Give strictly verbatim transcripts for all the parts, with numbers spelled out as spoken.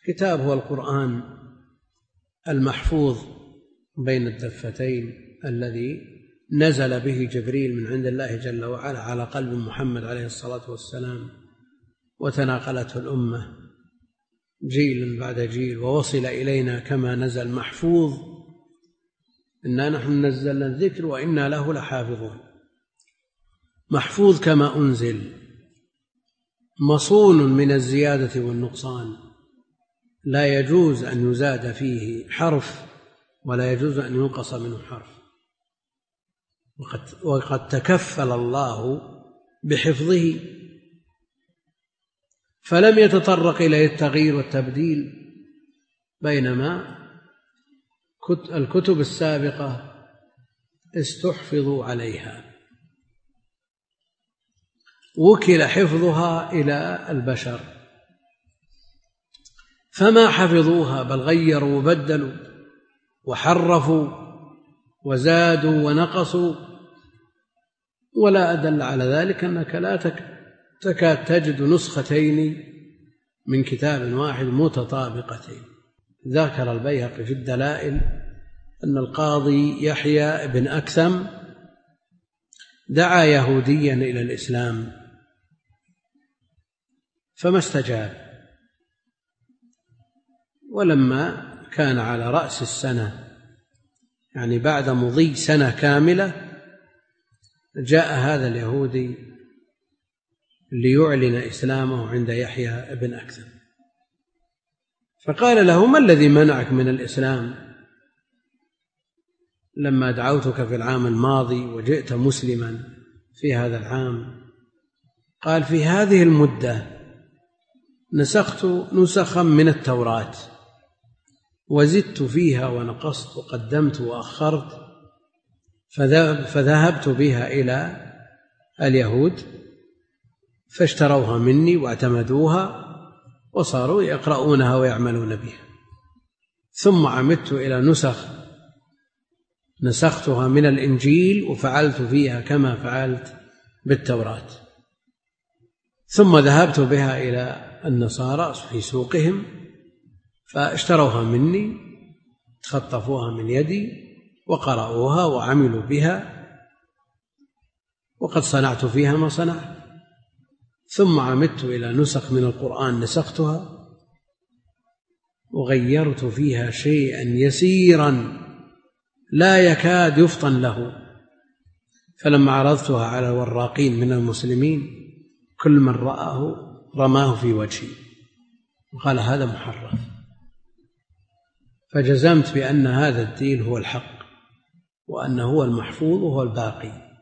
كتاب هو القرآن المحفوظ بين الدفتين الذي نزل به جبريل من عند الله جل وعلا على قلب محمد عليه الصلاة والسلام، وتناقلته الأمة جيل بعد جيل، ووصل إلينا كما نزل محفوظ. إنا نحن نزلنا الذكر وإنا له لحافظون. محفوظ كما أنزل، مصون من الزيادة والنقصان، لا يجوز أن يزاد فيه حرف ولا يجوز أن ينقص منه حرف. وقد, وقد تكفل الله بحفظه، فلم يتطرق إلى التغيير والتبديل، بينما الكتب السابقة استحفظوا عليها، وكل حفظها إلى البشر فما حفظوها، بل غيروا وبدلوا وحرفوا وزادوا ونقصوا. ولا أدل على ذلك أنك لا تكاد تجد نسختين من كتاب واحد متطابقتين. ذكر البيهقي في الدلائل أن القاضي يحيى بن أكثم دعا يهوديا إلى الإسلام فما استجاب، ولما كان على رأس السنة، يعني بعد مضي سنة كاملة، جاء هذا اليهودي ليعلن إسلامه عند يحيى بن أكثم، فقال له: ما الذي منعك من الإسلام لما دعوتك في العام الماضي وجئت مسلما في هذا العام؟ قال: في هذه المدة نسخت نسخا من التوراة وزدت فيها ونقصت وقدمت وأخرت، فذهبت بها إلى اليهود فاشتروها مني واعتمدوها وصاروا يقرؤونها ويعملون بها، ثم عمدت إلى نسخ نسختها من الإنجيل وفعلت فيها كما فعلت بالتوراة، ثم ذهبت بها إلى النصارى في سوقهم فاشتروها مني، تخطفوها من يدي وقرأوها وعملوا بها، وقد صنعت فيها ما صنعت. ثم عمدت إلى نسخ من القرآن نسختها وغيرت فيها شيئا يسيرا لا يكاد يفطن له، فلما عرضتها على الوراقين من المسلمين كل من رآه رماه في وجهي وقال: هذا محرف. فجزمت بأن هذا الدين هو الحق، وأنه هو المحفوظ وهو الباقي.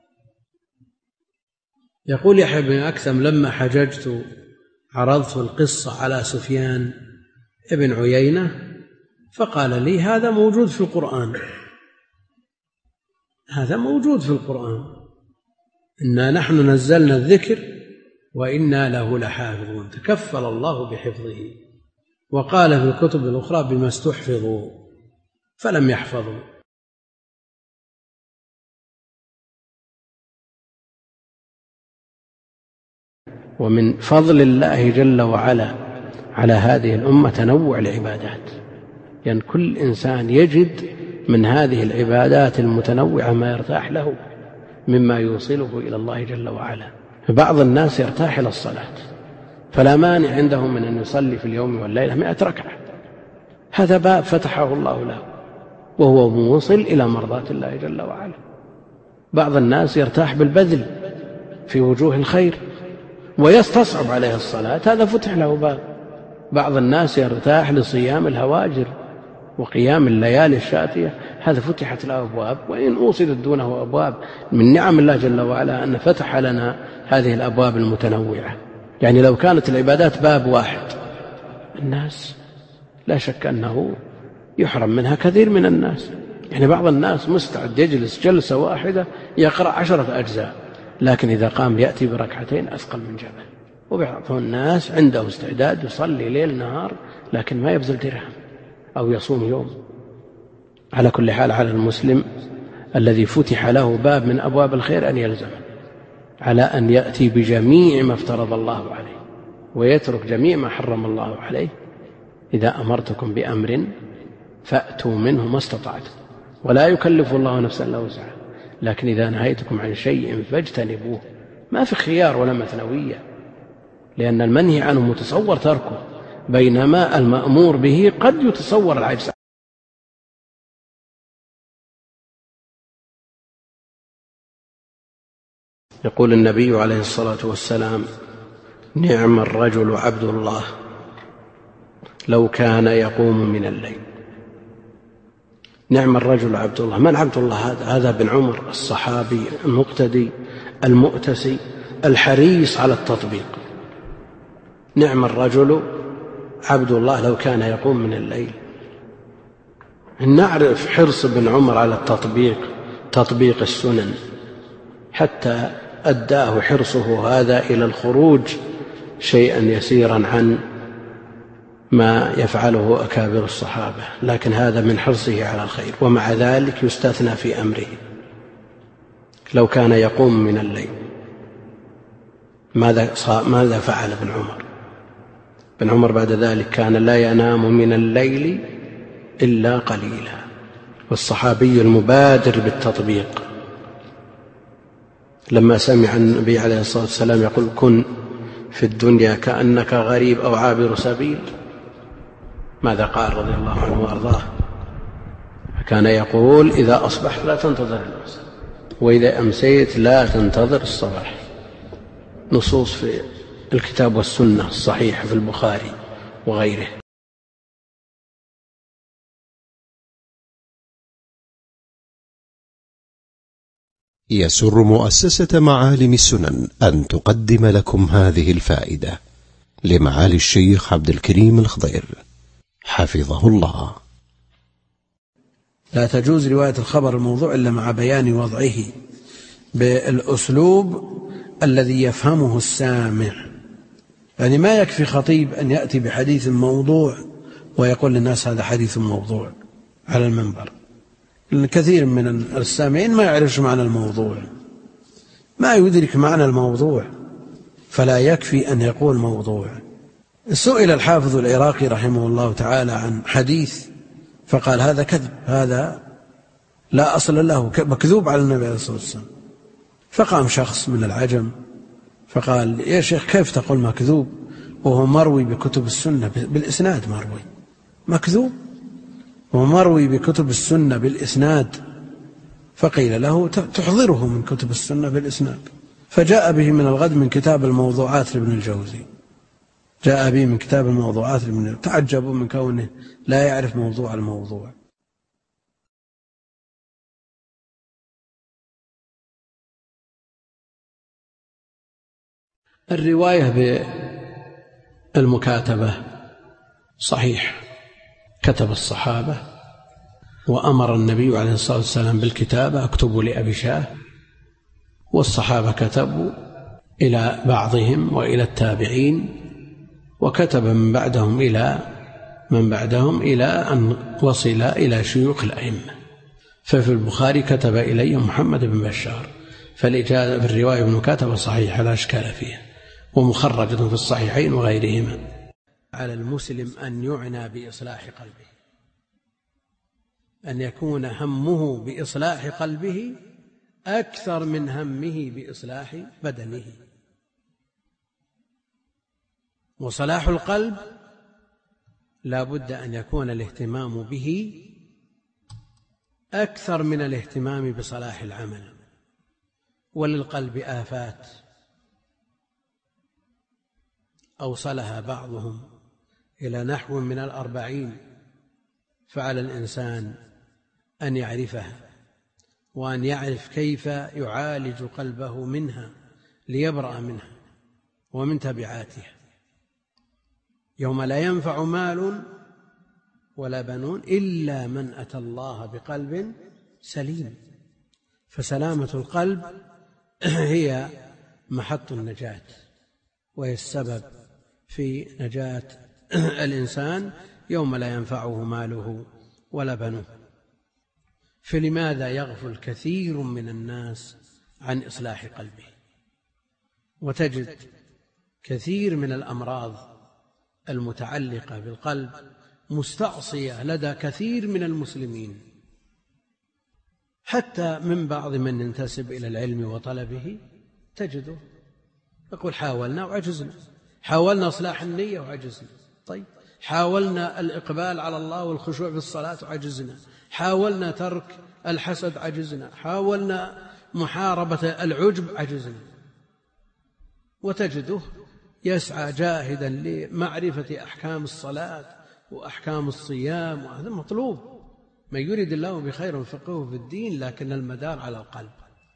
يقول يحيى بن أكثم: لما حججت عرضت القصة على سفيان ابن عيينة فقال لي: هذا موجود في القرآن، هذا موجود في القرآن، إنا نحن نزلنا الذكر وإنا له لحافظون. تكفل الله بحفظه، وقال في الكتب الأخرى: بما استحفظوا فلم يحفظوا. ومن فضل الله جل وعلا على هذه الأمة تنوع العبادات، يعني كل إنسان يجد من هذه العبادات المتنوعة ما يرتاح له مما يوصله إلى الله جل وعلا. بعض الناس يرتاح إلى الصلاة، فلا مانع عنده من أن يصلي في اليوم والليلة مئة ركعة، هذا باب فتحه الله له وهو موصل إلى مرضاة الله جل وعلا. بعض الناس يرتاح بالبذل في وجوه الخير ويستصعب عليه الصلاة، هذا فتح له باب. بعض الناس يرتاح لصيام الهواجر وقيام الليالي الشاتية، هذا فتحت له أبواب، وإن أوصلت دونه أبواب. من نعم الله جل وعلا أن فتح لنا هذه الأبواب المتنوعة. يعني لو كانت العبادات باب واحد الناس لا شك أنه يحرم منها كثير من الناس. يعني بعض الناس مستعد يجلس جلسة واحدة يقرأ عشرة أجزاء، لكن إذا قام يأتي بركعتين أثقل من جبل. وبعض الناس عنده استعداد يصلي ليل نهار لكن ما يبذل درهم أو يصوم يوم. على كل حال على المسلم الذي فتح له باب من أبواب الخير أن يلزم على أن يأتي بجميع ما افترض الله عليه ويترك جميع ما حرم الله عليه، إذا أمرتكم بأمر فأتوا منه ما استطعتم ولا يكلف الله نفسا إلا وسعها، لكن إذا نهيتكم عن شيء فاجتنبوه. ما في خيار ولا مثنوية، لأن المنهي عنه متصور تركه، بينما المأمور به قد يتصور العجز. يقول النبي عليه الصلاة والسلام: نعم الرجل عبد الله لو كان يقوم من الليل. نعم الرجل عبد الله. من عبد الله هذا؟ هذا بن عمر الصحابي المقتدي المؤتسي الحريص على التطبيق. نعم الرجل عبد الله لو كان يقوم من الليل. نعرف حرص بن عمر على التطبيق، تطبيق السنن، حتى أداه حرصه هذا إلى الخروج شيئا يسيرا عن ما يفعله أكابر الصحابة، لكن هذا من حرصه على الخير، ومع ذلك يستثنى في أمره. لو كان يقوم من الليل ماذا ماذا فعل ابن عمر؟ ابن عمر بعد ذلك كان لا ينام من الليل إلا قليلا. والصحابي المبادر بالتطبيق لما سمع النبي عليه الصلاة والسلام يقول: كن في الدنيا كأنك غريب أو عابر سبيل، ماذا قال رضي الله عنه وأرضاه؟ كان يقول: إذا أصبحت لا تنتظر المساء، وإذا أمسيت لا تنتظر الصباح. نصوص في الكتاب والسنة الصحيحة في البخاري وغيره. يسر مؤسسة معالم السنن أن تقدم لكم هذه الفائدة لمعالي الشيخ عبد الكريم الخضير حفظه الله. لا تجوز رواية الخبر الموضوع إلا مع بيان وضعه بالأسلوب الذي يفهمه السامع. يعني ما يكفي خطيب أن يأتي بحديث موضوع ويقول للناس هذا حديث موضوع على المنبر، لأن كثير من السامعين ما يعرفش معنى الموضوع، ما يدرك معنى الموضوع، فلا يكفي أن يقول موضوع. سئل الحافظ العراقي رحمه الله تعالى عن حديث فقال: هذا كذب، هذا لا أصل له، مكذوب على النبي عليه الصلاة والسلام. فقام شخص من العجم فقال: يا شيخ كيف تقول مكذوب وهو مروي بكتب السنة بالإسناد؟ مروي مكذوب ومروي بكتب السنة بالإسناد. فقيل له: تحضره من كتب السنة بالإسناد. فجاء به من الغد من كتاب الموضوعات لابن الجوزي، جاء به من كتاب الموضوعات لابن الجوزي. تعجبوا من كونه لا يعرف موضوع الموضوع. الرواية بالمكاتبة صحيح، كتب الصحابة وأمر النبي عليه الصلاة والسلام بالكتابة: اكتبوا لأبي شاه، والصحابة كتبوا إلى بعضهم وإلى التابعين، وكتب من بعدهم إلى من بعدهم إلى أن وصل إلى شيوخ الأئمة. ففي البخاري: كتب إلي محمد بن بشار، فالإجازة في الرواية بالمكاتبة صحيحة لا إشكال فيها، ومخرجة في الصحيحين وغيرهما. على المسلم أن يعنى بإصلاح قلبه، أن يكون همه بإصلاح قلبه أكثر من همه بإصلاح بدنه. وصلاح القلب لا بد أن يكون الاهتمام به أكثر من الاهتمام بصلاح العمل. وللقلب آفات أوصلها بعضهم إلى نحو من الأربعين، فعلى الإنسان أن يعرفها وأن يعرف كيف يعالج قلبه منها ليبرأ منها ومن تبعاتها. يوم لا ينفع مال ولا بنون إلا من أتى الله بقلب سليم. فسلامة القلب هي محط النجاة، وهي السبب في نجاة الإنسان يوم لا ينفعه ماله ولا بنوه. فلماذا يغفل كثير من الناس عن إصلاح قلبه؟ وتجد كثير من الأمراض المتعلقة بالقلب مستعصية لدى كثير من المسلمين، حتى من بعض من ينتسب إلى العلم وطلبه تجده يقول حاولنا وعجزنا، حاولنا إصلاح النية وعجزنا، طيب حاولنا الإقبال على الله والخشوع في الصلاة وعجزنا، حاولنا ترك الحسد عجزنا، حاولنا محاربة العجب عجزنا. وتجده يسعى جاهدا لمعرفة أحكام الصلاة وأحكام الصيام، وهذا مطلوب. من يريد الله بخير فقهه في الدين، لكن المدار على القلب.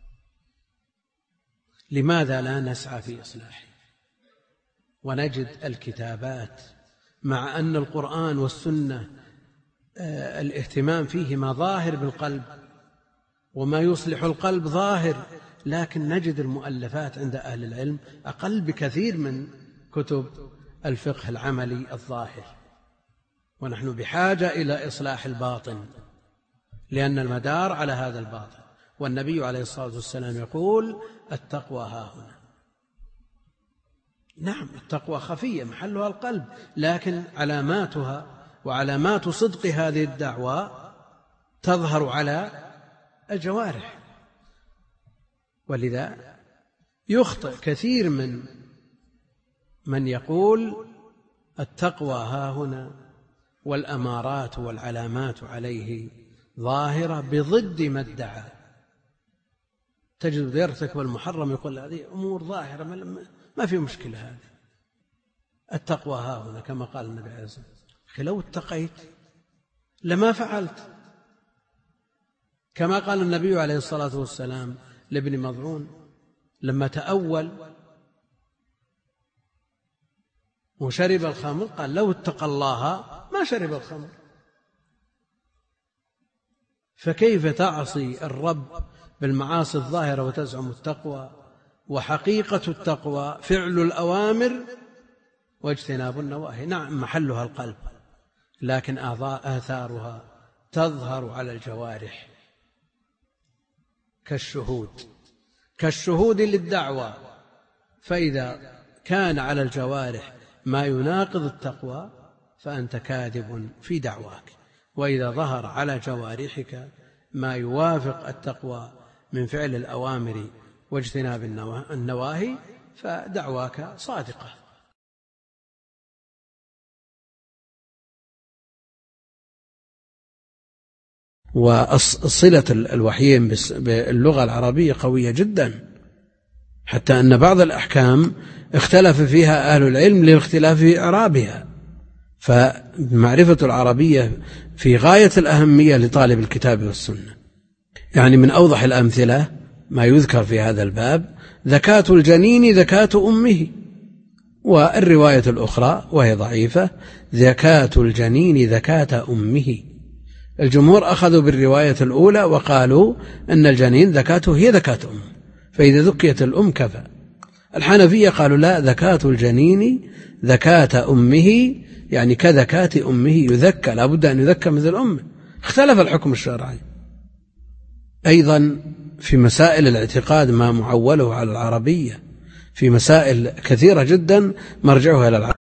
لماذا لا نسعى في إصلاحه ونجد الكتابات، مع أن القرآن والسنة الاهتمام فيهما ظاهر بالقلب، وما يصلح القلب ظاهر، لكن نجد المؤلفات عند أهل العلم أقل بكثير من كتب الفقه العملي الظاهر. ونحن بحاجة إلى إصلاح الباطن، لأن المدار على هذا الباطن. والنبي عليه الصلاة والسلام يقول التقوى ها هنا. نعم، التقوى خفية محلها القلب، لكن علاماتها وعلامات صدق هذه الدعوة تظهر على الجوارح. ولذا يخطئ كثير من من يقول التقوى ها هنا والأمارات والعلامات عليه ظاهرة بضد ما ادعى. تجد يرتكب المحرم يقول هذه أمور ظاهرة ما في مشكلة، هذه التقوى ها هنا كما قال النبي عليه الصلاة والسلام. أخي لو اتقيت لما فعلت، كما قال النبي عليه الصلاة والسلام لابن مضعون لما تأول وشرب الخمر قال لو اتقى الله ما شرب الخمر. فكيف تعصي الرب بالمعاصي الظاهرة وتزعم التقوى؟ وحقيقة التقوى فعل الأوامر واجتناب النواهي. نعم محلها القلب، لكن آثارها تظهر على الجوارح كالشهود كالشهود للدعوة. فإذا كان على الجوارح ما يناقض التقوى فأنت كاذب في دعواك، وإذا ظهر على جوارحك ما يوافق التقوى من فعل الأوامر واجتناب النواهي فدعواك صادقة. وصلة الوحيين باللغة العربية قوية جدا، حتى أن بعض الأحكام اختلف فيها أهل العلم لاختلاف في إعرابها. فمعرفة العربية في غاية الأهمية لطالب الكتاب والسنة. يعني من أوضح الأمثلة ما يذكر في هذا الباب زكاة الجنين زكاة أمه، والرواية الأخرى وهي ضعيفة زكاة الجنين زكاة أمه. الجمهور أخذوا بالرواية الأولى وقالوا أن الجنين زكاته هي زكاة أمه، فإذا ذكيت الأم كفى. الحنفية قالوا لا، زكاة الجنين زكاة أمه، يعني كزكاة أمه يذكى، لا بد أن يذكى مثل أمه. اختلف الحكم الشرعي. أيضا في مسائل الاعتقاد ما معوله على العربية، في مسائل كثيرة جدا مرجعها إلى العربية.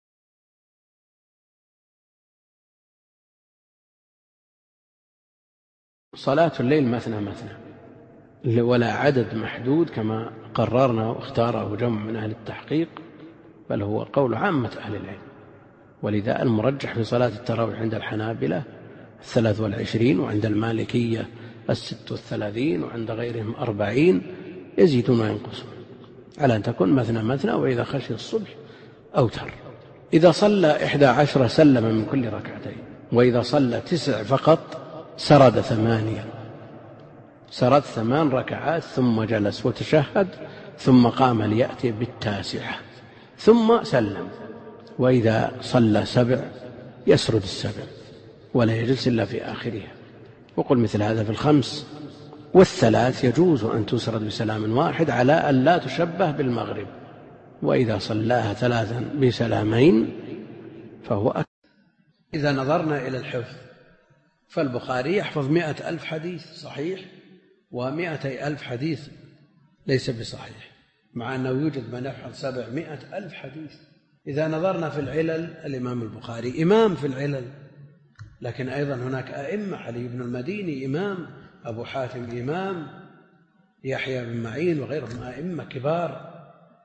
صلاة الليل مثنى مثنى ولا عدد محدود كما قررنا واختاره جمع من أهل التحقيق، بل هو قول عامة أهل العلم. ولذا المرجح في صلاة التراويح عند الحنابلة الثلاث والعشرين، وعند المالكية الست والثلاثين، وعند غيرهم أربعين، يزيدون وينقصون على أن تكون مثنى مثنى، وإذا خشي الصبح أوتر. إذا صلى إحدى عشر سلم من كل ركعتين، وإذا صلى تسع فقط سرد ثمانية، سرد ثمان ركعات ثم جلس وتشهد ثم قام ليأتي بالتاسعة ثم سلم. وإذا صلى سبع يسرد السبع ولا يجلس إلا في آخرها. وقل مثل هذا في الخمس. والثلاث يجوز أن تسرد بسلام واحد على أن لا تشبه بالمغرب، وإذا صلاها ثلاثا بسلامين فهو أكثر. إذا نظرنا إلى الحفظ فالبخاري يحفظ مئة ألف حديث صحيح ومئتي ألف حديث ليس بصحيح، مع أنه يوجد من يحفظ سبعمائة ألف حديث إذا نظرنا في العلل الإمام البخاري إمام في العلل، لكن أيضا هناك أئمة، علي بن المديني إمام، أبو حاتم إمام، يحيى بن معين وغيرهم أئمة كبار،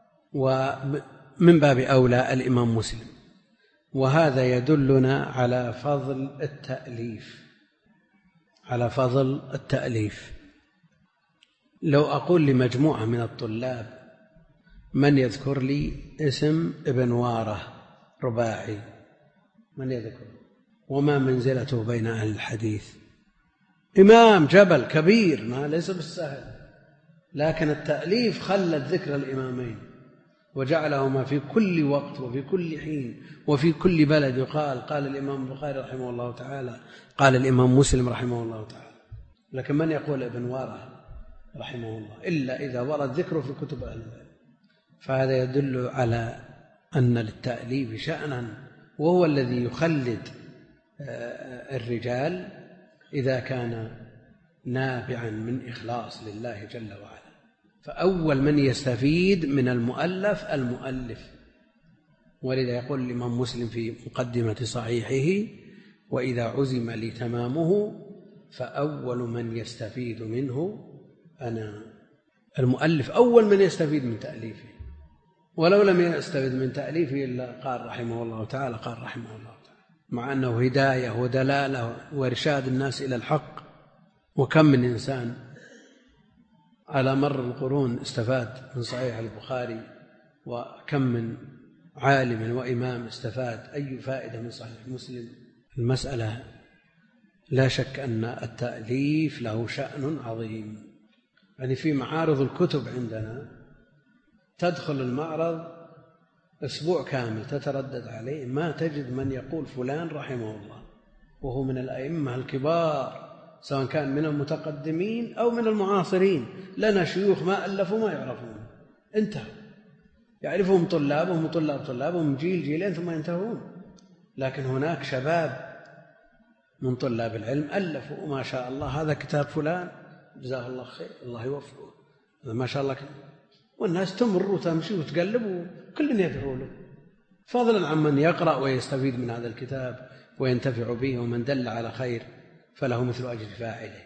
ومن باب أولى الإمام مسلم. وهذا يدلنا على فضل التأليف، على فضل التأليف. لو أقول لمجموعة من الطلاب من يذكر لي اسم ابن وارة رباعي، من يذكر؟ وما منزلته بين أهل الحديث؟ إمام جبل كبير، ما ليس بالسهل، لكن التأليف خلت ذكر الإمامين وجعلهما في كل وقت وفي كل حين وفي كل بلد يقال قال الإمام البخاري رحمه الله تعالى، قال الإمام مسلم رحمه الله تعالى. لكن من يقول ابن وارة رحمه الله إلا إذا ورد ذكره في كتب أهل العلم. فهذا يدل على أن للتأليف شأنا، وهو الذي يخلد الرجال إذا كان نابعا من إخلاص لله جل وعلا. فأول من يستفيد من المؤلف المؤلف، ولذا يقول الإمام مسلم في مقدمة صحيحه: وإذا عزم لي تمامه فأول من يستفيد منه أنا. المؤلف أول من يستفيد من تأليفه، ولو لم يستفيد من تأليفه إلا قال رحمه الله تعالى، قال رحمه الله تعالى، مع أنه هداية ودلالة وإرشاد الناس إلى الحق. وكم من إنسان على مر القرون استفاد من صحيح البخاري، وكم من عالم وإمام استفاد أي فائدة من صحيح مسلم. المسألة لا شك أن التأليف له شأن عظيم. يعني في معارض الكتب عندنا تدخل المعرض أسبوع كامل تتردد عليه، ما تجد من يقول فلان رحمه الله، وهو من الأئمة الكبار، سواء كان من المتقدمين أو من المعاصرين. لنا شيوخ ما ألفوا ما يعرفون، انتهوا، يعرفهم طلابهم وطلاب طلابهم جيل جيلين ثم ينتهون. لكن هناك شباب من طلاب العلم ألفوا، وما شاء الله هذا كتاب فلان جزاه الله خير، الله يوفقه، ما شاء الله، والناس تمر وتمشي وتقلب وكل يدعو له، فضلا عن من يقرأ ويستفيد من هذا الكتاب وينتفع به، ومن دل على خير فله مثل أجر فاعله.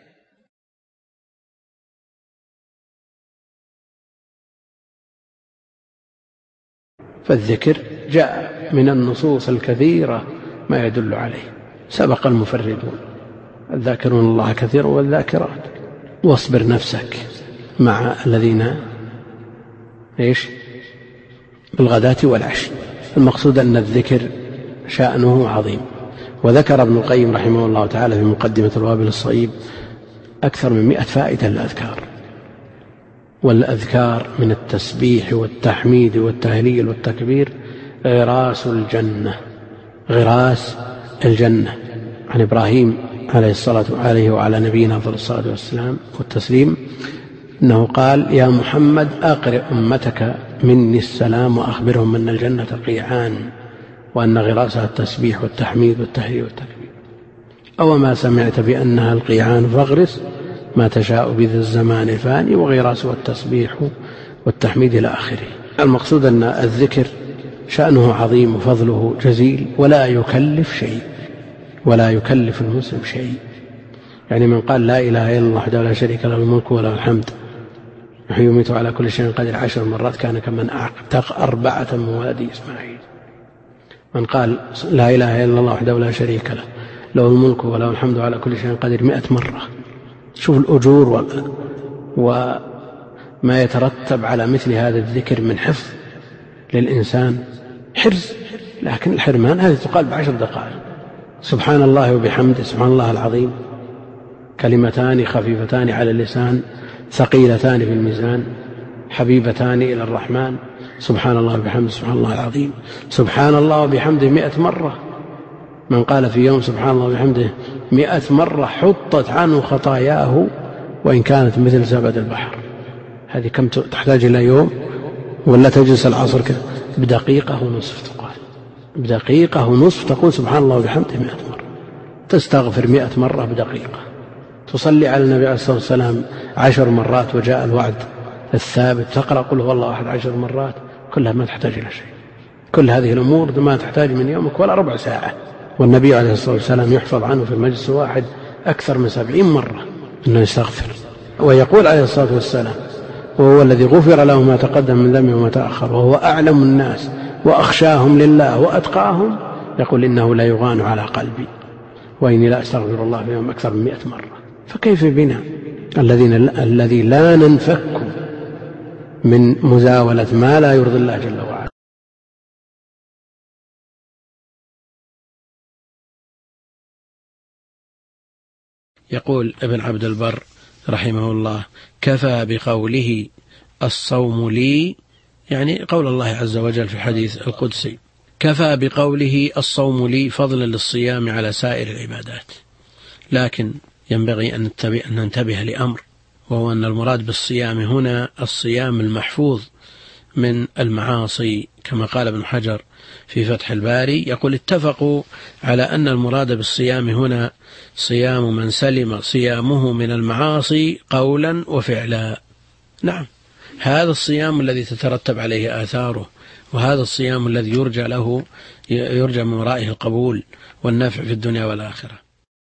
فالذكر جاء من النصوص الكثيرة ما يدل عليه. سبق المفردون الذاكرون الله كثيرا والذاكرات. واصبر نفسك مع الذين إيش بالغداة والعشي. المقصود أن الذكر شأنه عظيم. وذكر ابن القيم رحمه الله تعالى في مقدمة الوابل الصيب أكثر من مئة فائدة للأذكار. والأذكار من التسبيح والتحميد والتهليل والتكبير غراس الجنة، غراس الجنة. عن إبراهيم عليه الصلاة عليه وعلى نبينا أفضل الصلاة والسلام والتسليم أنه قال: يا محمد أقرئ أمتك مني السلام وأخبرهم أن الجنة قيعان وأن غراسها التسبيح والتحميد والتهليل والتكبير. أو ما سمعت بأنها القيعان فاغرس ما تشاء بذي الزمان الفاني وغراسها التسبيح والتحميد إلى آخره. المقصود أن الذكر شأنه عظيم وفضله جزيل، ولا يكلف شيء، ولا يكلف المسلم شيء. يعني من قال لا إله إلا الله وحده لا شريك له الملك وله الحمد يحيي ويميت على كل شيء قدير عشر مرات كان كمن أعتق أربعة من ولد إسماعيل. من قال لا إله إلا الله وحده لا شريك له له الملك وله الحمد على كل شيء قدير مئة مرة. شوف الأجور وما يترتب على مثل هذا الذكر من حفظ للإنسان، حرز. لكن الحرمان هذه تقال بعشر دقائق. سبحان الله وبحمده، سبحان الله العظيم، كلمتان خفيفتان على اللسان ثقيلتان في الميزان حبيبتان إلى الرحمن. سبحان الله وبحمده، سبحان الله العظيم، سبحان الله وبحمده مئة مرة. من قال في يوم سبحان الله وبحمده مئة مرة حطت عنه خطاياه وإن كانت مثل زبد البحر. هذه كم تحتاج إلى يوم؟ ولا تجلس العصر كذا بدقيقة ونصف تقال، بدقيقة ونصف تقول سبحان الله وبحمده مئة مرة، تستغفر مئة مرة بدقيقة، تصلي على النبي عليه الصلاة والسلام عشر مرات وجاء الوعد الثابت، تقرأ قل هو الله أحد عشر مرات، كلها ما تحتاج إلى شيء. كل هذه الأمور ما تحتاج من يومك ولا ربع ساعة. والنبي عليه الصلاة والسلام يحفظ عنه في المجلس الواحد أكثر من سبعين مرة أنه يستغفر، ويقول عليه الصلاة والسلام: وهو الذي غفر له ما تقدم من ذنبه وما تأخر وهو أعلم الناس وأخشاهم لله وأتقاهم، يقول: إنه لا يغان على قلبي وإني لا أستغفر الله في يوم أكثر من مئة مرة. فكيف بنا الذين الذي لا ننفك من مزاولة ما لا يرضي الله جل وعلا. يقول ابن عبد البر رحمه الله: كفى بقوله الصوم لي، يعني قول الله عز وجل في الحديث القدسي، كفى بقوله الصوم لي فضلا للصيام على سائر العبادات. لكن ينبغي أن ننتبه لأمر، وهو أن المراد بالصيام هنا الصيام المحفوظ من المعاصي، كما قال ابن حجر في فتح الباري، يقول: اتفقوا على أن المراد بالصيام هنا صيام من سلم صيامه من المعاصي قولا وفعلا. نعم، هذا الصيام الذي تترتب عليه آثاره، وهذا الصيام الذي يرجى له يرجى من ورائه القبول والنفع في الدنيا والآخرة.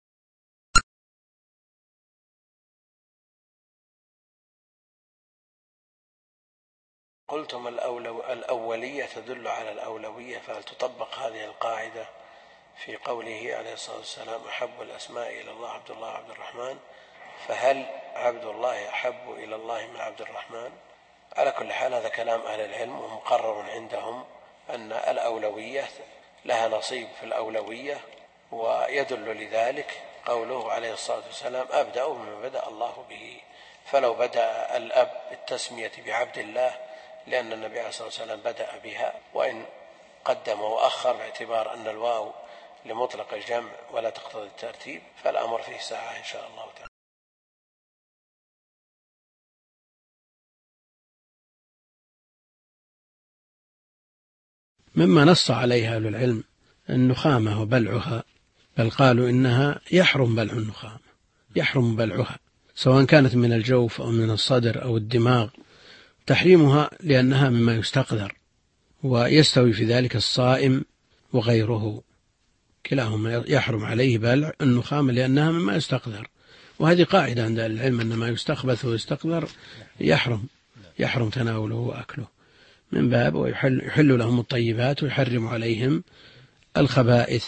قلتم الأولية تدل على الأولوية، فهل تطبق هذه القاعدة في قوله عليه الصلاة والسلام: أحب الأسماء إلى الله عبد الله عبد الرحمن؟ فهل عبد الله أحب إلى الله من عبد الرحمن؟ على كل حال هذا كلام أهل العلم، ومقرر عندهم أن الأولوية لها نصيب في الأولوية، ويدل لذلك قوله عليه الصلاة والسلام: أبدأ بما بدأ الله به. فلو بدأ الأب بالتسمية بعبد الله لأن النبي عليه الصلاة والسلام بدأ بها، وإن قدم وأخر باعتبار أن الواو لمطلق الجمع ولا تقتضي الترتيب، فالأمر فيه ساعة إن شاء الله تعالى. مما نص عليها أهل العلم النخامة وبلعها، بل قالوا إنها يحرم بلع النخامة، يحرم بلعها سواء كانت من الجوف أو من الصدر أو الدماغ، تحريمها لأنها مما يستقذر، ويستوي في ذلك الصائم وغيره، كلاهما يحرم عليه بلع النخامة لأنها مما يستقذر. وهذه قاعدة عند العلم أن ما يستخبث ويستقذر يحرم يحرم تناوله وأكله، من باب ويحل يحل لهم الطيبات ويحرم عليهم الخبائث.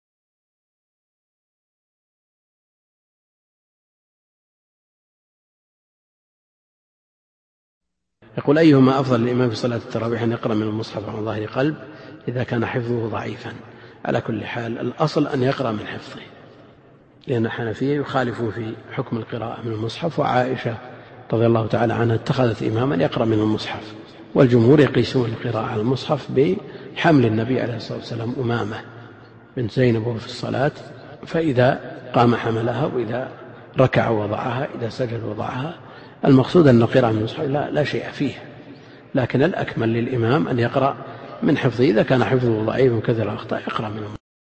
يقول: أيهما أفضل للإمام في صلاة التراويح، أن يقرأ من المصحف عن ظاهر قلب إذا كان حفظه ضعيفا؟ على كل حال الأصل أن يقرأ من حفظه، لأن الحنفية يخالفون في حكم القراءة من المصحف، وعائشة رضي الله تعالى عنها اتخذت إماما يقرأ من المصحف، والجمهور يقيسون القراءة على المصحف بحمل النبي عليه الصلاة والسلام أمامة بنت زينب وهو في الصلاة، فإذا قام حملها، وإذا ركع وضعها، إذا سجد وضعها. المقصود أن القراءة من المصحف لا, لا شيء فيه، لكن الأكمل للإمام أن يقرأ من حفظه، إذا كان حفظه ضعيف وكثر الأخطاء يقرأ منه.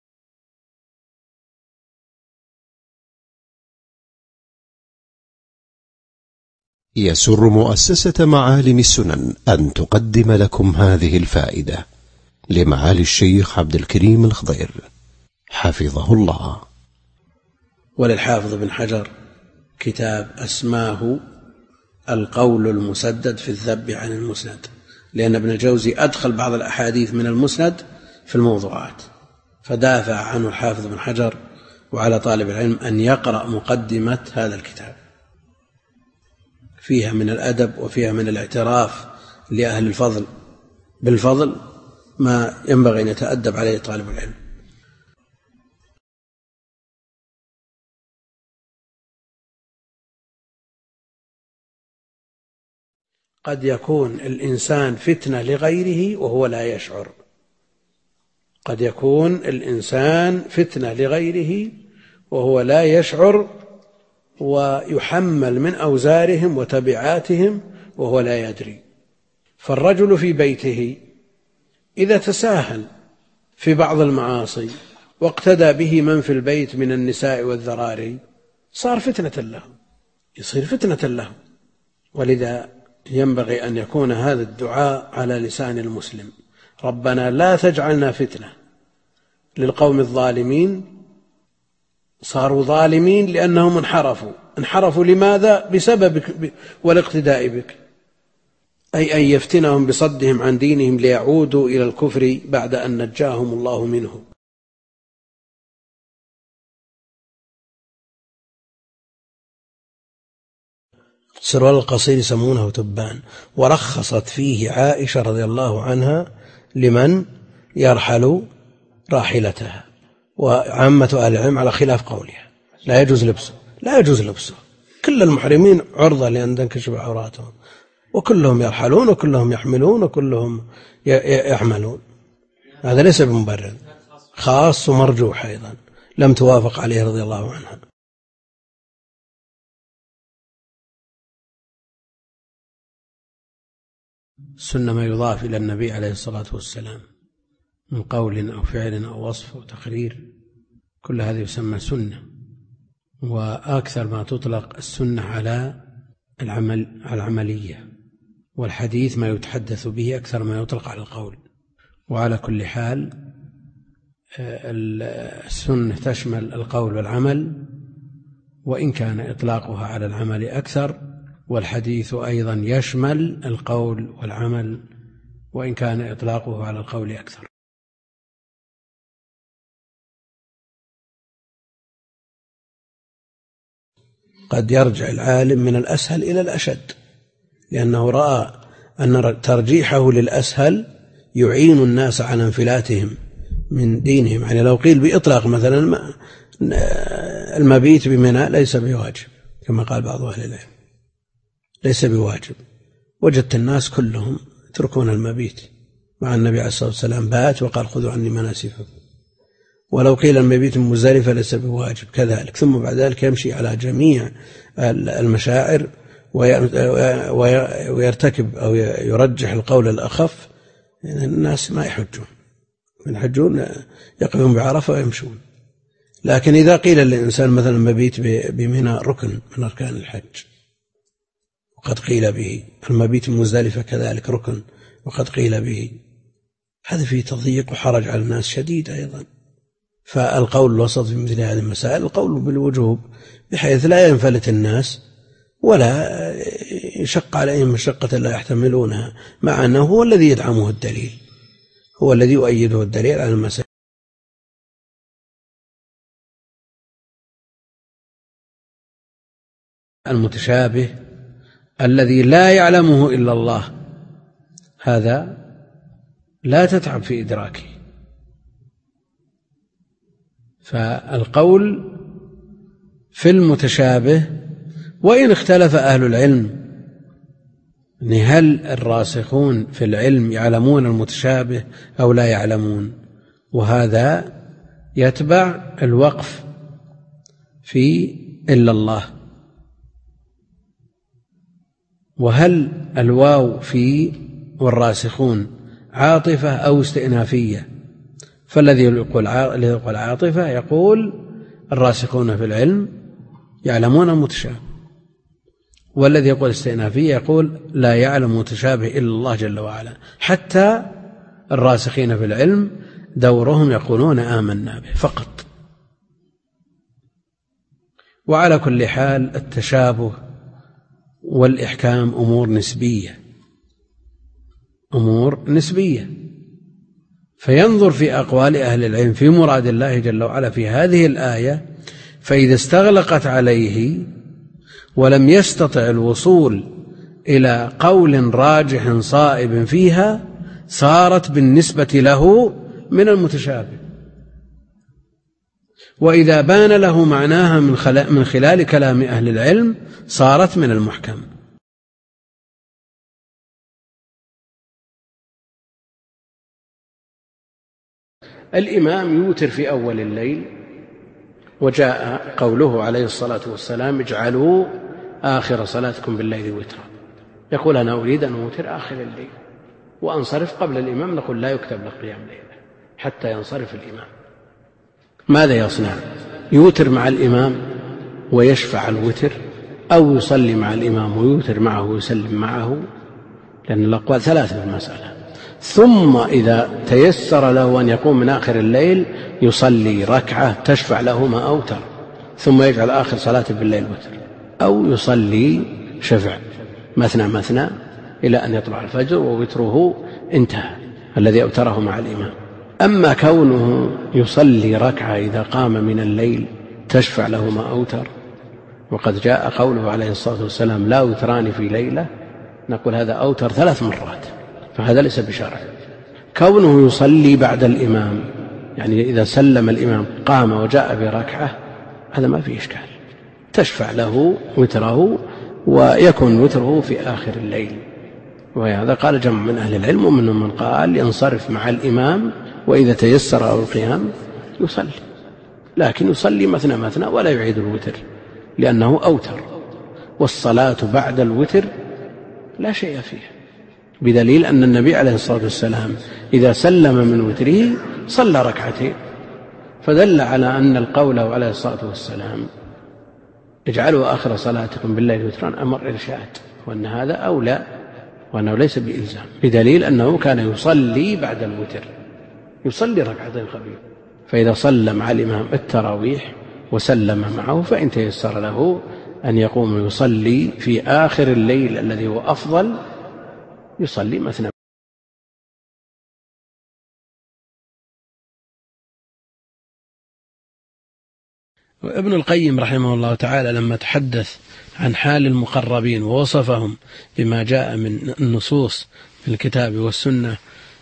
يسر مؤسسة معالم السنن أن تقدم لكم هذه الفائدة لمعالي الشيخ عبد الكريم الخضير حفظه الله. وللحافظ بن حجر كتاب أسماه القول المسدد في الذب عن المسند، لأن ابن الجوزي أدخل بعض الأحاديث من المسند في الموضوعات، فدافع عنه الحافظ بن حجر، وعلى طالب العلم أن يقرأ مقدمة هذا الكتاب، فيها من الأدب وفيها من الاعتراف لأهل الفضل بالفضل ما ينبغي أن يتأدب عليه طالب العلم. قد يكون الإنسان فتنة لغيره وهو لا يشعر، قد يكون الإنسان فتنة لغيره وهو لا يشعر، ويحمل من أوزارهم وتبعاتهم وهو لا يدري. فالرجل في بيته إذا تساهل في بعض المعاصي واقتدى به من في البيت من النساء والذراري صار فتنة له، يصير فتنة له. ولذا ينبغي أن يكون هذا الدعاء على لسان المسلم: ربنا لا تجعلنا فتنة للقوم الظالمين. صاروا ظالمين لأنهم انحرفوا. انحرفوا لماذا؟ بسببك والاقتداء بك، أي أن يفتنهم بصدهم عن دينهم ليعودوا إلى الكفر بعد أن نجاهم الله منه. السروال القصير يسمونه تبان، ورخصت فيه عائشة رضي الله عنها لمن يرحل راحلتها، وعامة أهل العلم على خلاف قولها لا يجوز لبسه. لا يجوز لبسه. كل المحرمين عرضة لأن تنكشف عوراتهم، وكلهم يرحلون وكلهم يحملون وكلهم يعملون. هذا ليس بمبرر، خاص ومرجوح أيضا لم توافق عليه رضي الله عنها. السنة ما يضاف إلى النبي عليه الصلاة والسلام من قول أو فعل أو وصف أو تقرير، كل هذا يسمى سنة. وأكثر ما تطلق السنة على العمل على العملية، والحديث ما يتحدث به أكثر ما يطلق على القول. وعلى كل حال السنة تشمل القول والعمل، وإن كان إطلاقها على العمل أكثر، والحديث أيضا يشمل القول والعمل وإن كان إطلاقه على القول أكثر. قد يرجع العالم من الأسهل إلى الأشد، لأنه رأى أن ترجيحه للأسهل يعين الناس على انفلاتهم من دينهم. يعني لو قيل بإطلاق مثلا المبيت بمنى ليس بواجب كما قال بعض أهل العلم، ليس بواجب، وجدت الناس كلهم يتركون المبيت مع النبي عليه الصلاة والسلام بات وقال خذوا عني مناسككم. ولو قيل المبيت من مزدلفة ليس بواجب كذلك، ثم بعد ذلك يمشي على جميع المشاعر ويرتكب أو يرجح القول الأخف، يعني الناس ما يحجون، يحجون يقفون بعرفة ويمشون. لكن إذا قيل للإنسان مثلا مبيت بمنى ركن من أركان الحج وقد قيل به، المبيت من مزدلفة كذلك ركن وقد قيل به، هذا فيه تضييق وحرج على الناس شديد أيضا. فالقول الوسط في مثل هذه المسائل القول بالوجوب، بحيث لا ينفلت الناس ولا يشق عليهم مشقة لا يحتملونها، مع أنه هو الذي يدعمه الدليل، هو الذي يؤيده الدليل على المسائل. المتشابه الذي لا يعلمه إلا الله هذا لا تتعب في إدراكه. فالقول في المتشابه وإن اختلف أهل العلم، هل الراسخون في العلم يعلمون المتشابه أو لا يعلمون، وهذا يتبع الوقف في إلا الله. وهل الواو في والراسخون عاطفة أو استئنافية؟ فالذي يقول عاطفة يقول الراسخون في العلم يعلمون المتشابه، والذي يقول استئنافية يقول لا يعلم متشابه إلا الله جل وعلا. حتى الراسخين في العلم دورهم يقولون آمنا به فقط. وعلى كل حال التشابه والإحكام أمور نسبية، أمور نسبية، فينظر في أقوال أهل العلم في مراد الله جل وعلا في هذه الآية، فإذا استغلقت عليه ولم يستطع الوصول إلى قول راجح صائب فيها صارت بالنسبة له من المتشابه، وإذا بان له معناها من خلال كلام أهل العلم صارت من المحكم. الإمام يوتر في أول الليل، وجاء قوله عليه الصلاة والسلام اجعلوا آخر صلاتكم بالليل وترا، يقول أنا أريد أن أوتر آخر الليل وأنصرف قبل الإمام، نقول لا يكتب له قيام ليلة حتى ينصرف الإمام. ماذا يصنع؟ يوتر مع الإمام ويشفع الوتر، أو يصلي مع الإمام ويوتر معه ويسلم معه، لأن الأقوال ثلاثة في المسألة، ثم إذا تيسر له أن يقوم من آخر الليل يصلي ركعة تشفع له ما أوتر، ثم يجعل آخر صلاة بالليل وتر، أو يصلي شفع مثنى مثنى إلى أن يطلع الفجر ووتره انتهى الذي أوتره مع الإمام. أما كونه يصلي ركعة إذا قام من الليل تشفع له ما أوتر، وقد جاء قوله عليه الصلاة والسلام لا وتران في ليلة، نقول هذا أوتر ثلاث مرات، فهذا ليس بشرع. كونه يصلي بعد الإمام، يعني إذا سلم الإمام قام وجاء بركعة، هذا ما فيه إشكال، تشفع له وتره ويكون وتره في آخر الليل. وهذا قال جمع من أهل العلم، ومنهم من قال ينصرف مع الإمام وإذا تيسر له القيام يصلي، لكن يصلي مثنى مثنى ولا يعيد الوتر لأنه أوتر، والصلاة بعد الوتر لا شيء فيها، بدليل أن النبي عليه الصلاة والسلام إذا سلم من وتره صلى ركعتين، فدل على أن القول عليه الصلاة والسلام اجعلوا آخر صلاتكم بالليل وترا أمر إرشاد، وأن هذا أولى وأنه ليس بإلزام، بدليل أنه كان يصلي بعد الوتر، يصلي ركعتين خفيفة. فإذا صلى مع الإمام التراويح وسلم معه فإن تيسر له أن يقوم ويصلي في آخر الليل الذي هو أفضل يصلي مثنى. ابن القيم رحمه الله تعالى لما تحدث عن حال المقربين ووصفهم بما جاء من النصوص في الكتاب والسنة،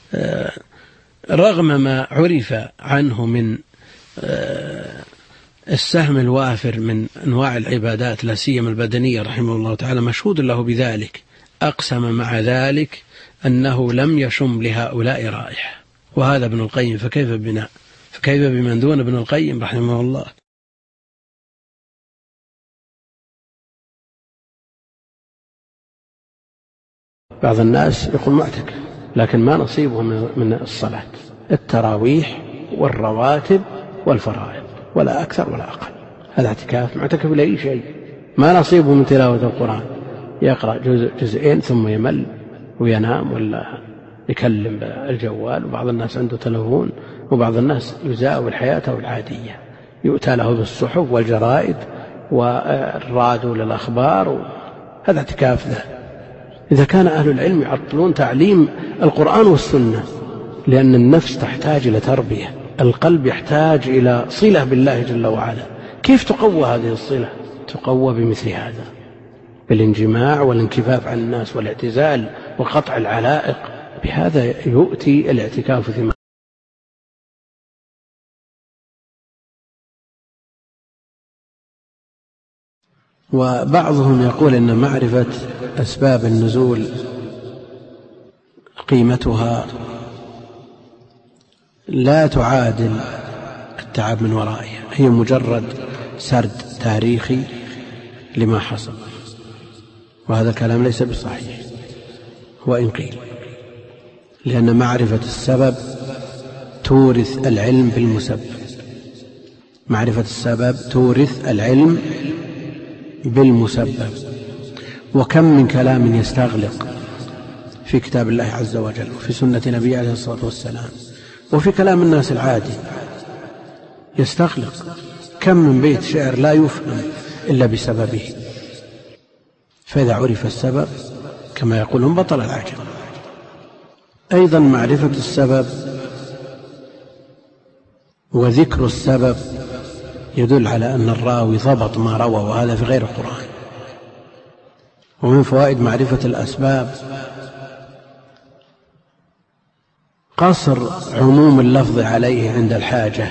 رغم ما عرف عنه من السهم الوافر من أنواع العبادات لا سيما البدنية رحمه الله تعالى مشهود له بذلك، أقسم مع ذلك أنه لم يشم لهؤلاء رائحة. وهذا ابن القيم، فكيف بنا فكيف بمن دون ابن القيم رحمه الله؟ بعض الناس يقول معتكف لكن ما نصيبه من الصلاة، التراويح والرواتب والفرائض ولا أكثر ولا أقل، هذا اعتكاف، معتكف لأي شيء، ما نصيبه من تلاوة القرآن، يقرأ جزء جزئين ثم يمل وينام ولا يكلم بالجوال، وبعض الناس عنده تلفون، وبعض الناس يزاول حياته العادية، يؤتى له بالصحف والجرائد والراديو للأخبار، هذا اعتكاف ذا. إذا كان أهل العلم يعطلون تعليم القرآن والسنة، لأن النفس تحتاج إلى تربية، القلب يحتاج إلى صلة بالله جل وعلا، كيف تقوى هذه الصلة؟ تقوى بمثل هذا، بالانجماع والانكفاف عن الناس والاعتزال وقطع العلائق، بهذا يؤتي الاعتكاف ثمار. وبعضهم يقول إن معرفة أسباب النزول قيمتها لا تعادل التعب من ورائها، هي مجرد سرد تاريخي لما حصل، وهذا الكلام ليس بصحيح وإن قيل، لأن معرفة السبب تورث العلم بالمسبب، معرفة السبب تورث العلم بالمسبب. وكم من كلام يستغلق في كتاب الله عز وجل وفي سنة نبيه عليه الصلاة والسلام وفي كلام الناس العادي يستغلق، كم من بيت شعر لا يفهم إلا بسببه. فإذا عرف السبب كما يقولون بطل العجب. أيضا معرفة السبب وذكر السبب يدل على أن الراوي ضبط ما روى، وهذا في غير القرآن. ومن فوائد معرفة الأسباب قصر عموم اللفظ عليه عند الحاجة،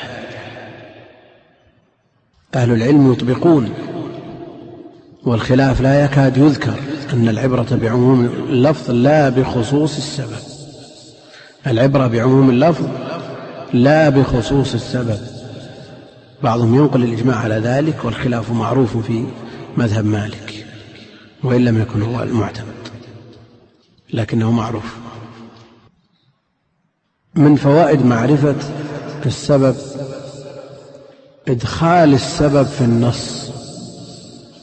أهل العلم يطبقون، والخلاف لا يكاد يذكر أن العبرة بعموم اللفظ لا بخصوص السبب، العبرة بعموم اللفظ لا بخصوص السبب. بعضهم ينقل الإجماع على ذلك، والخلاف معروف في مذهب مالك وإن لم يكن هو المعتمد لكنه معروف. من فوائد معرفة السبب إدخال السبب في النص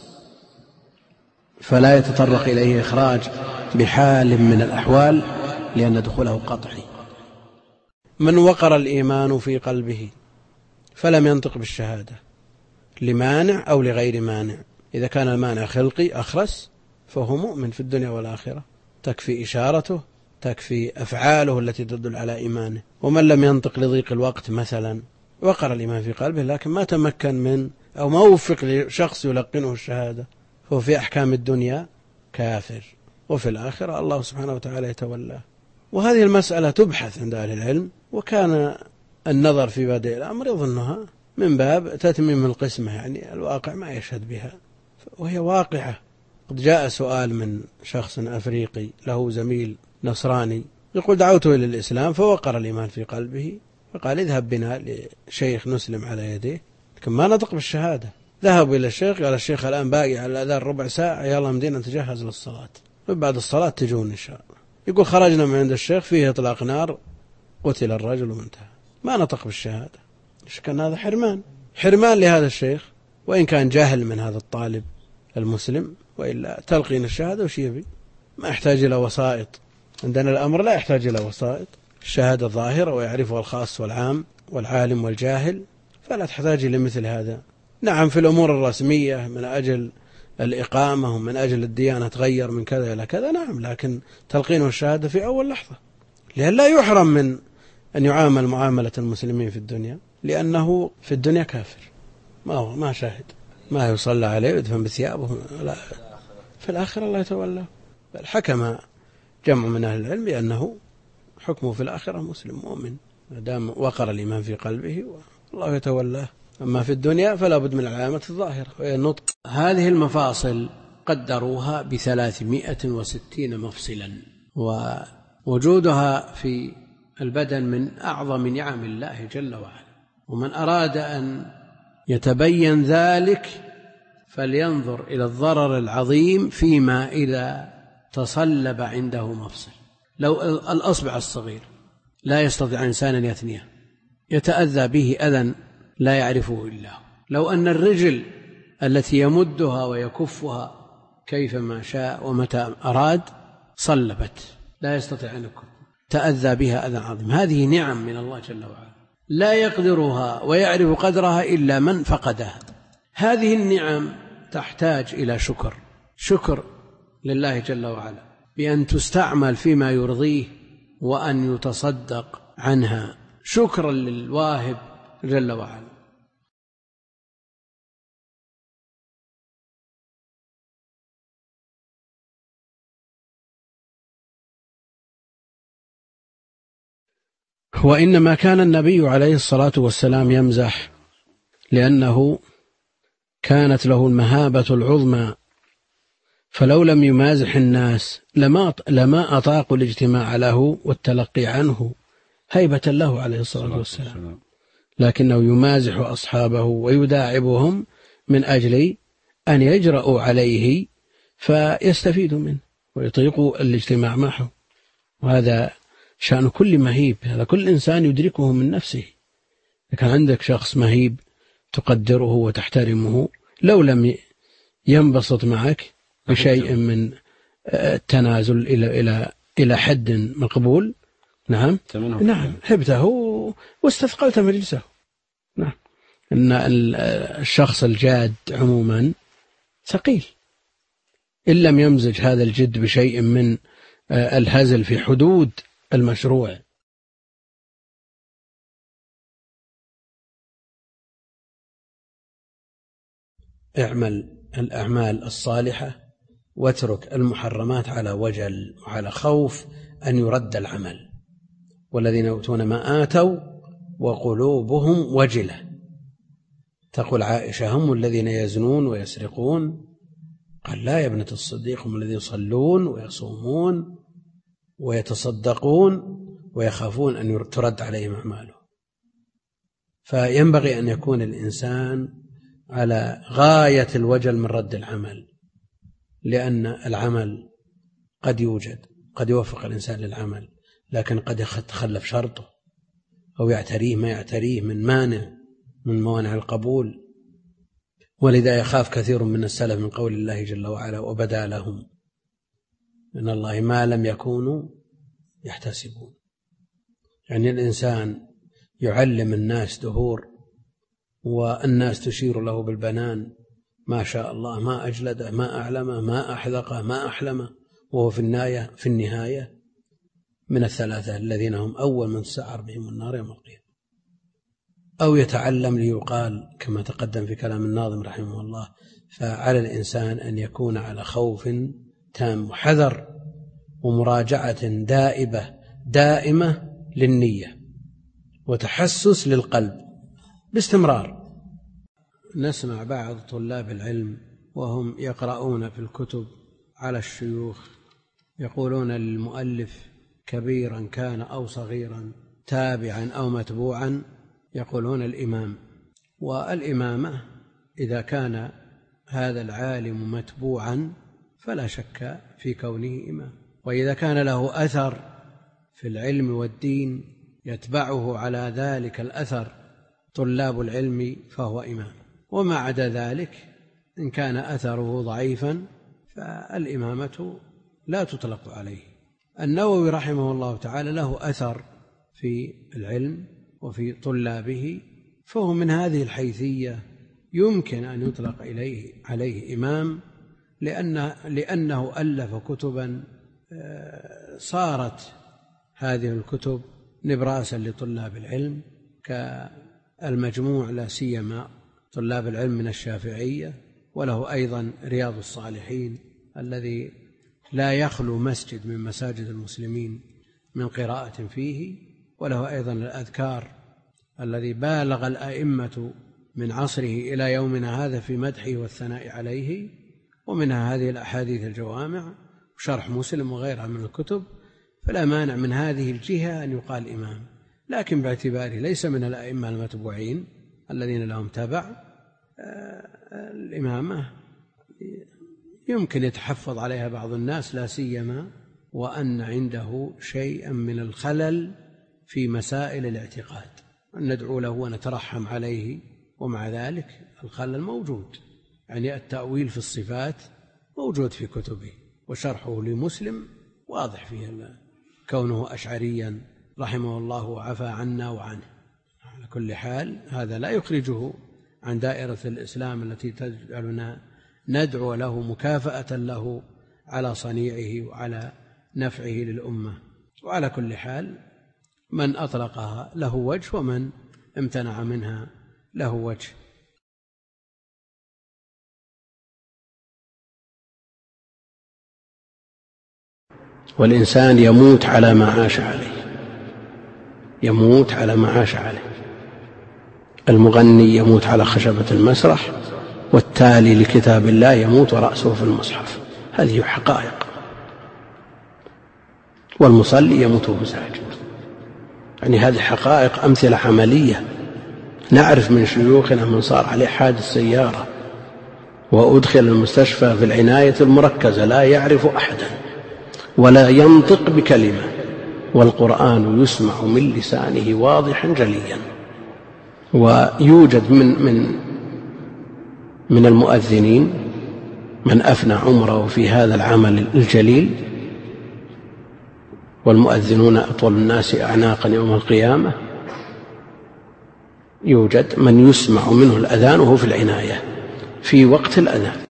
فلا يتطرق إليه إخراج بحال من الأحوال، لأن دخوله قطعي. من وقر الإيمان في قلبه فلم ينطق بالشهادة لمانع أو لغير مانع، إذا كان المانع خلقي أخرس فهو مؤمن في الدنيا والآخرة، تكفي إشارته، تكفي أفعاله التي تدل على إيمانه. ومن لم ينطق لضيق الوقت مثلا وقر الإيمان في قلبه لكن ما تمكن من أو ما وفق لشخص يلقنه الشهادة، فهو في أحكام الدنيا كافر، وفي الآخرة الله سبحانه وتعالى يتولاه. وهذه المسألة تبحث عند أهل العلم، وكان النظر في بادئ الأمر يظنها من باب تتميم القسمة، يعني الواقع ما يشهد بها، وهي واقعة. قد جاء سؤال من شخص أفريقي له زميل نصراني يقول دعوته إلى الإسلام فوقر الإيمان في قلبه، فقال اذهب بنا لشيخ نسلم على يديه، لكن ما نطق بالشهادة. ذهبوا إلى الشيخ، قال الشيخ الآن باقي على الأذان ربع ساعة، يلا مدينة نتجهز للصلاة، وبعد الصلاة تجون إن شاء الله. يقول خرجنا من عند الشيخ فيه إطلاق نار، قتل الرجل وانتهى، ما نطق بالشهادة. إيش كان هذا؟ حرمان، حرمان لهذا الشيخ، وإن كان جاهل من هذا الطالب المسلم، وإلا تلقين الشهادة وش يبي؟ ما يحتاج إلى وسائط. عندنا الأمر لا يحتاج إلى وسائط، الشهادة ظاهرة ويعرفها الخاص والعام والعالم والجاهل، فلا تحتاج إلى مثل هذا. نعم في الأمور الرسمية من أجل الإقامة ومن أجل الديانة تغير من كذا إلى كذا، نعم، لكن تلقينه الشهادة في أول لحظة، لأن لا يحرم من أن يعامل معاملة المسلمين في الدنيا، لأنه في الدنيا كافر، ما هو ما شاهد، ما يصلى عليه ويدفن بثيابه، لا في الآخرة الله يتولى. بل حكم جمع من أهل العلم بأنه حكمه في الآخرة مسلم مؤمن ما دام وقر الإيمان في قلبه والله يتولاه. أما في الدنيا فلا بد من العلامة الظاهرة وهي النطق. هذه المفاصل قدروها بثلاثمائة وستين مفصلا، ووجودها في البدن من أعظم نعم الله جل وعلا. ومن أراد أن يتبين ذلك فلينظر إلى الضرر العظيم فيما إذا تصلب عنده مفصل. لو الأصبع الصغير لا يستطيع إنسان أن يثنيه، يتأذى به أذى لا يعرفه إلا هو. لو أن الرجل التي يمدها ويكفها كيفما شاء ومتى أراد صلبت، لا يستطيع أن يكف، تأذى بها أذى عظيم. هذه نعم من الله جل وعلا لا يقدرها ويعرف قدرها إلا من فقدها. هذه النعم تحتاج إلى شكر، شكر لله جل وعلا بأن تستعمل فيما يرضيه وأن يتصدق عنها، شكرا للواهب جل وعلا. وإنما كان النبي عليه الصلاة والسلام يمزح لأنه كانت له المهابة العظمى، فلو لم يمازح الناس لما لما أطاقوا الاجتماع له والتلقي عنه هيبة له عليه الصلاة والسلام، لكنه يمازح أصحابه ويداعبهم من أجل أن يجرؤوا عليه فيستفيدوا منه ويطيقوا الاجتماع معه. وهذا شأن كل مهيب، هذا كل إنسان يدركه من نفسه. إذا كان عندك شخص مهيب تقدره وتحترمه، لو لم ينبسط معك بشيء من التنازل إلى إلى إلى حد مقبول، نعم نعم هبته واستثقلت مجلسه. نعم، إن الشخص الجاد عموما ثقيل، إن لم يمزج هذا الجد بشيء من الهزل في حدود المشروع. اعمل الأعمال الصالحة واترك المحرمات على وجل وعلى خوف أن يرد العمل. والذين يؤتون ما آتوا وقلوبهم وجلة. تقول عائشة هم الذين يزنون ويسرقون؟ قال لا يا ابنة الصديق، هم الذين يصلون ويصومون ويتصدقون ويخافون أن ترد عليهم أعماله. فينبغي أن يكون الإنسان على غاية الوجل من رد العمل، لأن العمل قد يوجد، قد يوفق الإنسان للعمل، لكن قد يتخلف شرطه أو يعتريه ما يعتريه من مانع من موانع القبول. ولذا يخاف كثير من السلف من قول الله جل وعلا وبدا لهم من الله ما لم يكونوا يحتسبون. يعني الإنسان يعلم الناس دهور والناس تشير له بالبنان، ما شاء الله، ما أجلده، ما أعلمه، ما أحذقه، ما أحلمه، وهو في النهاية في النهاية من الثلاثة الذين هم أول من تسعر بهم النار يوم القيامة. أو يتعلم ليقال كما تقدم في كلام الناظم رحمه الله: فعلى الإنسان أن يكون على خوف تام وحذر ومراجعة دائبة دائمة للنية وتحسس للقلب باستمرار. نسمع بعض طلاب العلم وهم يقرؤون في الكتب على الشيوخ يقولون للمؤلف كبيرا كان أو صغيرا، تابعا أو متبوعا، يقولون الإمام. والإمامة إذا كان هذا العالم متبوعا فلا شك في كونه إمام، وإذا كان له أثر في العلم والدين يتبعه على ذلك الأثر طلاب العلم فهو إمام. وما عدا ذلك إن كان أثره ضعيفا فالإمامة لا تطلق عليه. النووي رحمه الله تعالى له أثر في العلم وفي طلابه، فهو من هذه الحيثية يمكن أن يطلق إليه عليه إمام، لأنه, لأنه ألف كتبا صارت هذه الكتب نبراسا لطلاب العلم، كالمجموع لا سيما طلاب العلم من الشافعية، وله أيضا رياض الصالحين الذي لا يخلو مسجد من مساجد المسلمين من قراءة فيه، وله أيضا الأذكار الذي بالغ الأئمة من عصره إلى يومنا هذا في مدحه والثناء عليه، ومنها هذه الأحاديث الجوامع وشرح مسلم وغيرها من الكتب. فلا مانع من هذه الجهة أن يقال إمام، لكن باعتباره ليس من الأئمة المتبوعين الذين لهم تبع، الإمامة يمكن يتحفظ عليها بعض الناس، لا سيما وأن عنده شيئا من الخلل في مسائل الاعتقاد، أن ندعو له ونترحم عليه، ومع ذلك الخلل موجود. يعني التأويل في الصفات موجود في كتبه، وشرحه لمسلم واضح فيه كونه أشعريا رحمه الله وعفى عنا وعنه. على كل حال هذا لا يخرجه عن دائرة الإسلام التي تجعلنا ندعو له مكافأة له على صنيعه وعلى نفعه للأمة. وعلى كل حال من أطلقها له وجه، ومن امتنع منها له وجه. والإنسان يموت على ما عاش عليه، يموت على ما عاش عليه. المغني يموت على خشبة المسرح، والتالي لكتاب الله يموت ورأسه في المصحف. هذه حقائق. والمصلي يموت مساجد. يعني هذه حقائق، أمثلة عملية. نعرف من شيوخنا من صار عليه حادث سيارة وأدخل المستشفى في العناية المركزة لا يعرف أحدا ولا ينطق بكلمة، والقرآن يسمع من لسانه واضحا جليا. ويوجد من من من المؤذنين من أفنى عمره في هذا العمل الجليل، والمؤذنون أطول الناس أعناقا يوم القيامة. يوجد من يسمع منه الأذان وهو في العناية في وقت الأذان.